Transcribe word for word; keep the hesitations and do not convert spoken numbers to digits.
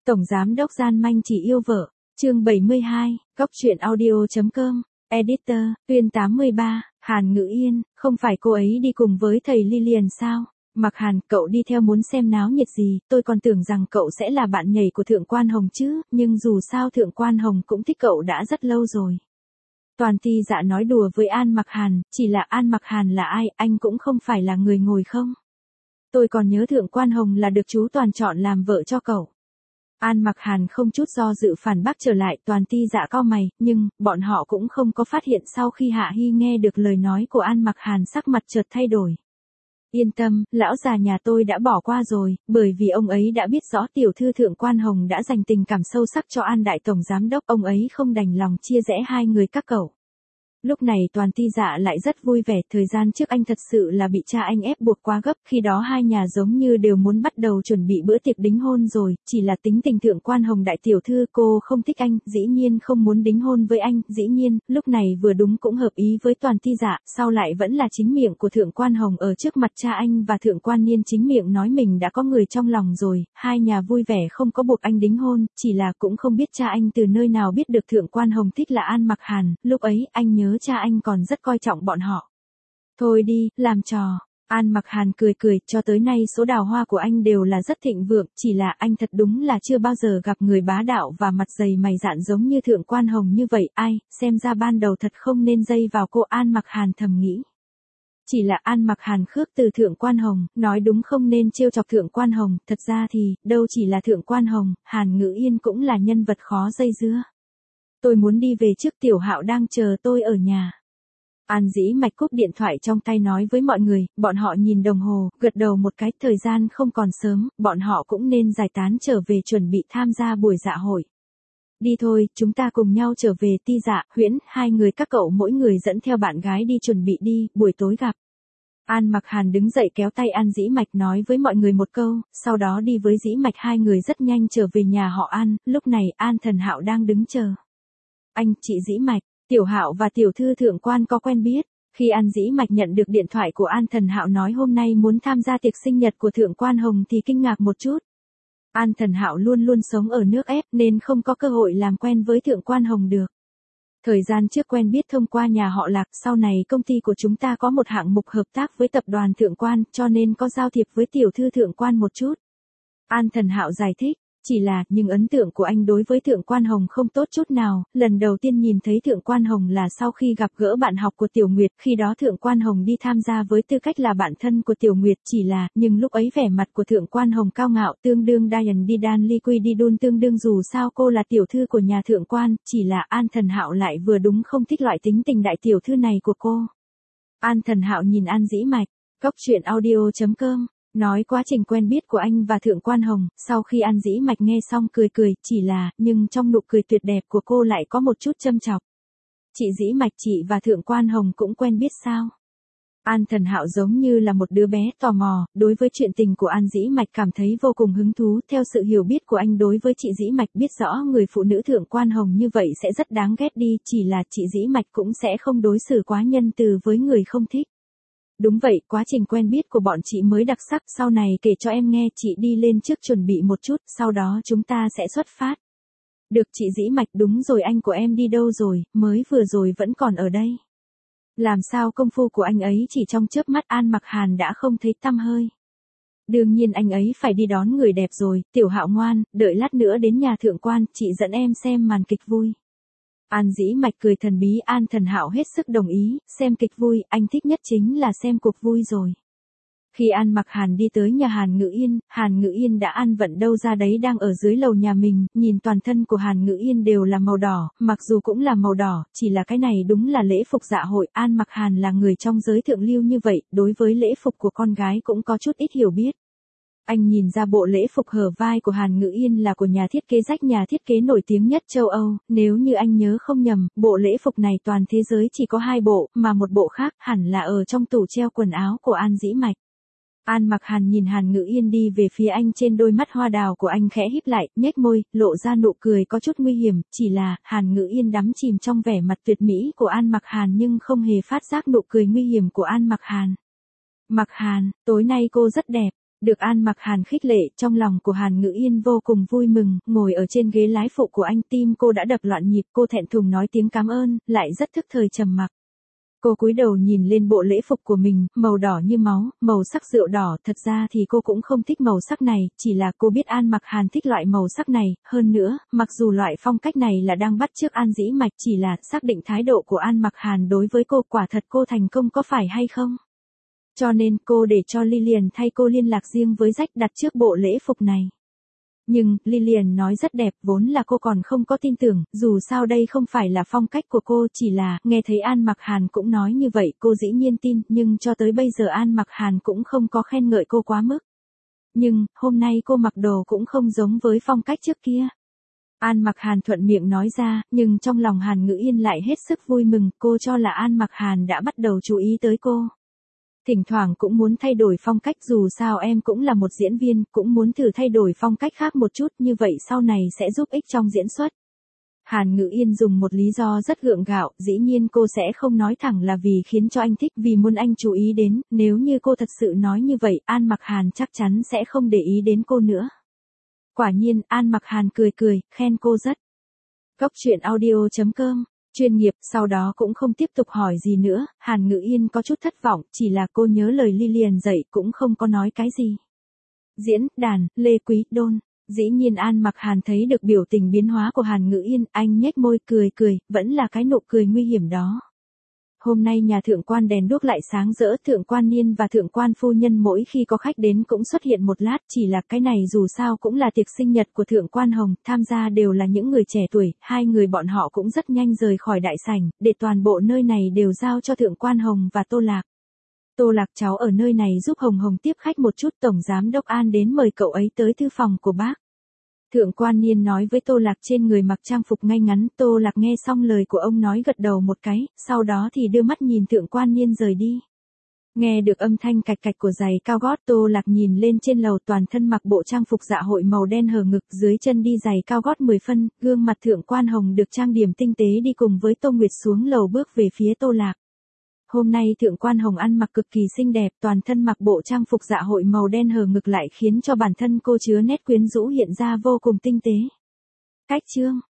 Tổng giám đốc gian manh chỉ yêu vợ, chương bảy mươi hai, góc truyện audio.com, editor, Tuyên tám mươi ba, Hàn Ngữ Yên, không phải cô ấy đi cùng với thầy Lilian sao? Mặc Hàn, cậu đi theo muốn xem náo nhiệt gì, tôi còn tưởng rằng cậu sẽ là bạn nhảy của Thượng Quan Hồng chứ, nhưng dù sao Thượng Quan Hồng cũng thích cậu đã rất lâu rồi. Toàn Ti Dạ nói đùa với An Mặc Hàn, chỉ là An Mặc Hàn là ai, anh cũng không phải là người ngồi không. Tôi còn nhớ Thượng Quan Hồng là được chú Toàn chọn làm vợ cho cậu. An Mặc Hàn không chút do dự phản bác trở lại. Toàn Ti Dạ cau mày, nhưng bọn họ cũng không có phát hiện sau khi Hạ Hy nghe được lời nói của An Mặc Hàn sắc mặt chợt thay đổi. Yên tâm, lão già nhà tôi đã bỏ qua rồi, bởi vì ông ấy đã biết rõ tiểu thư Thượng Quan Hồng đã dành tình cảm sâu sắc cho An đại tổng giám đốc, ông ấy không đành lòng chia rẽ hai người các cậu. Lúc này Toàn Ti Dạ lại rất vui vẻ, thời gian trước anh thật sự là bị cha anh ép buộc quá gấp, khi đó hai nhà giống như đều muốn bắt đầu chuẩn bị bữa tiệc đính hôn rồi, chỉ là tính tình Thượng Quan Hồng đại tiểu thư cô không thích anh, dĩ nhiên không muốn đính hôn với anh, dĩ nhiên, lúc này vừa đúng cũng hợp ý với Toàn Ti Dạ, sau lại vẫn là chính miệng của Thượng Quan Hồng ở trước mặt cha anh và Thượng Quan Niên chính miệng nói mình đã có người trong lòng rồi, hai nhà vui vẻ không có buộc anh đính hôn, chỉ là cũng không biết cha anh từ nơi nào biết được Thượng Quan Hồng thích là An Mặc Hàn, lúc ấy anh nhớ cha anh còn rất coi trọng bọn họ. Thôi đi, làm trò. An Mặc Hàn cười cười, cho tới nay số đào hoa của anh đều là rất thịnh vượng, chỉ là anh thật đúng là chưa bao giờ gặp người bá đạo và mặt dày mày dạn giống như Thượng Quan Hồng như vậy, ai, xem ra ban đầu thật không nên dây vào cô. An Mặc Hàn thầm nghĩ. Chỉ là An Mặc Hàn khước từ Thượng Quan Hồng, nói đúng không nên trêu chọc Thượng Quan Hồng, thật ra thì, đâu chỉ là Thượng Quan Hồng, Hàn Ngữ Yên cũng là nhân vật khó dây dưa. Tôi muốn đi về trước, Tiểu Hạo đang chờ tôi ở nhà. An Dĩ Mạch cúp điện thoại trong tay nói với mọi người, bọn họ nhìn đồng hồ, gật đầu một cái, thời gian không còn sớm, bọn họ cũng nên giải tán trở về chuẩn bị tham gia buổi dạ hội. Đi thôi, chúng ta cùng nhau trở về. Ti Dạ, Huyễn, hai người các cậu mỗi người dẫn theo bạn gái đi chuẩn bị đi, buổi tối gặp. An Mặc Hàn đứng dậy kéo tay An Dĩ Mạch nói với mọi người một câu, sau đó đi với Dĩ Mạch, hai người rất nhanh trở về nhà họ An, lúc này An Thần Hạo đang đứng chờ. Anh, chị Dĩ Mạch, Tiểu Hạo và tiểu thư Thượng Quan có quen biết. Khi An Dĩ Mạch nhận được điện thoại của An Thần Hạo nói hôm nay muốn tham gia tiệc sinh nhật của Thượng Quan Hồng thì kinh ngạc một chút. An Thần Hạo luôn luôn sống ở nước ép nên không có cơ hội làm quen với Thượng Quan Hồng được. Thời gian trước quen biết thông qua nhà họ Lạc, sau này công ty của chúng ta có một hạng mục hợp tác với tập đoàn Thượng Quan, cho nên có giao thiệp với tiểu thư Thượng Quan một chút. An Thần Hạo giải thích. Chỉ là, nhưng ấn tượng của anh đối với Thượng Quan Hồng không tốt chút nào, lần đầu tiên nhìn thấy Thượng Quan Hồng là sau khi gặp gỡ bạn học của Tiểu Nguyệt, khi đó Thượng Quan Hồng đi tham gia với tư cách là bạn thân của Tiểu Nguyệt, chỉ là, nhưng lúc ấy vẻ mặt của Thượng Quan Hồng cao ngạo, tương đương Diane đi đan ly quy đi đun, tương đương dù sao cô là tiểu thư của nhà Thượng Quan, chỉ là An Thần Hạo lại vừa đúng không thích loại tính tình đại tiểu thư này của cô. An Thần Hạo nhìn An Dĩ Mạch, góc truyện audio.com. Nói quá trình quen biết của anh và Thượng Quan Hồng, sau khi An Dĩ Mạch nghe xong cười cười, chỉ là, nhưng trong nụ cười tuyệt đẹp của cô lại có một chút châm chọc. Chị Dĩ Mạch, chị và Thượng Quan Hồng cũng quen biết sao? An Thần Hạo giống như là một đứa bé tò mò, đối với chuyện tình của An Dĩ Mạch cảm thấy vô cùng hứng thú, theo sự hiểu biết của anh đối với chị Dĩ Mạch biết rõ người phụ nữ Thượng Quan Hồng như vậy sẽ rất đáng ghét đi, chỉ là chị Dĩ Mạch cũng sẽ không đối xử quá nhân từ với người không thích. Đúng vậy, quá trình quen biết của bọn chị mới đặc sắc, sau này kể cho em nghe, chị đi lên trước chuẩn bị một chút, sau đó chúng ta sẽ xuất phát. Được chị Dĩ Mạch, đúng rồi, anh của em đi đâu rồi, mới vừa rồi vẫn còn ở đây. Làm sao công phu của anh ấy chỉ trong chớp mắt An Mặc Hàn đã không thấy tăm hơi. Đương nhiên anh ấy phải đi đón người đẹp rồi, Tiểu Hạo ngoan, đợi lát nữa đến nhà Thượng Quan, chị dẫn em xem màn kịch vui. An Dĩ Mạch cười thần bí. An Thần Hạo hết sức đồng ý, xem kịch vui, anh thích nhất chính là xem cuộc vui rồi. Khi An Mặc Hàn đi tới nhà Hàn Ngữ Yên, Hàn Ngữ Yên đã ăn vận đâu ra đấy đang ở dưới lầu nhà mình, nhìn toàn thân của Hàn Ngữ Yên đều là màu đỏ, mặc dù cũng là màu đỏ, chỉ là cái này đúng là lễ phục dạ hội. An Mặc Hàn là người trong giới thượng lưu như vậy, đối với lễ phục của con gái cũng có chút ít hiểu biết. Anh nhìn ra bộ lễ phục hở vai của Hàn Ngữ Yên là của nhà thiết kế Rách, nhà thiết kế nổi tiếng nhất châu Âu, nếu như anh nhớ không nhầm, bộ lễ phục này toàn thế giới chỉ có hai bộ, mà một bộ khác hẳn là ở trong tủ treo quần áo của An Dĩ Mạch. An Mặc Hàn nhìn Hàn Ngữ Yên đi về phía anh, trên đôi mắt hoa đào của anh khẽ híp lại, nhếch môi, lộ ra nụ cười có chút nguy hiểm, chỉ là, Hàn Ngữ Yên đắm chìm trong vẻ mặt tuyệt mỹ của An Mặc Hàn nhưng không hề phát giác nụ cười nguy hiểm của An Mặc Hàn. Mặc Hàn, tối nay cô rất đẹp. Được An Mặc Hàn khích lệ, trong lòng của Hàn Ngữ Yên vô cùng vui mừng, ngồi ở trên ghế lái phụ của anh, tim cô đã đập loạn nhịp, cô thẹn thùng nói tiếng cảm ơn, lại rất thức thời trầm mặc. Cô cúi đầu nhìn lên bộ lễ phục của mình, màu đỏ như máu, màu sắc rượu đỏ, thật ra thì cô cũng không thích màu sắc này, chỉ là cô biết An Mặc Hàn thích loại màu sắc này, hơn nữa, mặc dù loại phong cách này là đang bắt chước An Dĩ Mạch, chỉ là xác định thái độ của An Mặc Hàn đối với cô, quả thật cô thành công có phải hay không? Cho nên cô để cho Lilian thay cô liên lạc riêng với Jack đặt trước bộ lễ phục này. Nhưng, Lilian nói rất đẹp, vốn là cô còn không có tin tưởng, dù sao đây không phải là phong cách của cô, chỉ là, nghe thấy An Mặc Hàn cũng nói như vậy, cô dĩ nhiên tin, nhưng cho tới bây giờ An Mặc Hàn cũng không có khen ngợi cô quá mức. Nhưng, hôm nay cô mặc đồ cũng không giống với phong cách trước kia. An Mặc Hàn thuận miệng nói ra, nhưng trong lòng Hàn Ngữ Yên lại hết sức vui mừng, cô cho là An Mặc Hàn đã bắt đầu chú ý tới cô. Thỉnh thoảng cũng muốn thay đổi phong cách, dù sao em cũng là một diễn viên, cũng muốn thử thay đổi phong cách khác một chút, như vậy sau này sẽ giúp ích trong diễn xuất. Hàn Ngữ Yên dùng một lý do rất gượng gạo, dĩ nhiên cô sẽ không nói thẳng là vì khiến cho anh thích, vì muốn anh chú ý đến, nếu như cô thật sự nói như vậy, An Mặc Hàn chắc chắn sẽ không để ý đến cô nữa. Quả nhiên, An Mặc Hàn cười cười, khen cô rất. Góc truyện audio chấm com chuyên nghiệp, sau đó cũng không tiếp tục hỏi gì nữa, Hàn Ngữ Yên có chút thất vọng, chỉ là cô nhớ lời Lilian dạy cũng không có nói cái gì. Diễn, đàn, Lê Quý, Đôn, dĩ nhiên An Mặc Hàn thấy được biểu tình biến hóa của Hàn Ngữ Yên, anh nhếch môi cười cười, vẫn là cái nụ cười nguy hiểm đó. Hôm nay nhà thượng quan đèn đuốc lại sáng rỡ, thượng quan Niên và thượng quan phu nhân mỗi khi có khách đến cũng xuất hiện một lát, chỉ là cái này dù sao cũng là tiệc sinh nhật của thượng quan Hồng, tham gia đều là những người trẻ tuổi, hai người bọn họ cũng rất nhanh rời khỏi đại sảnh, để toàn bộ nơi này đều giao cho thượng quan Hồng và Tô Lạc. Tô Lạc cháu ở nơi này giúp Hồng Hồng tiếp khách một chút, tổng giám đốc An đến mời cậu ấy tới thư phòng của bác. Thượng quan Niên nói với Tô Lạc trên người mặc trang phục ngay ngắn, Tô Lạc nghe xong lời của ông nói gật đầu một cái, sau đó thì đưa mắt nhìn thượng quan Niên rời đi. Nghe được âm thanh cạch cạch của giày cao gót, Tô Lạc nhìn lên trên lầu, toàn thân mặc bộ trang phục dạ hội màu đen hở ngực, dưới chân đi giày cao gót mười phân, gương mặt thượng quan Hồng được trang điểm tinh tế đi cùng với Tô Nguyệt xuống lầu bước về phía Tô Lạc. Hôm nay thượng quan Hồng ăn mặc cực kỳ xinh đẹp, toàn thân mặc bộ trang phục dạ hội màu đen hở ngực lại khiến cho bản thân cô chứa nét quyến rũ hiện ra vô cùng tinh tế. Cách chương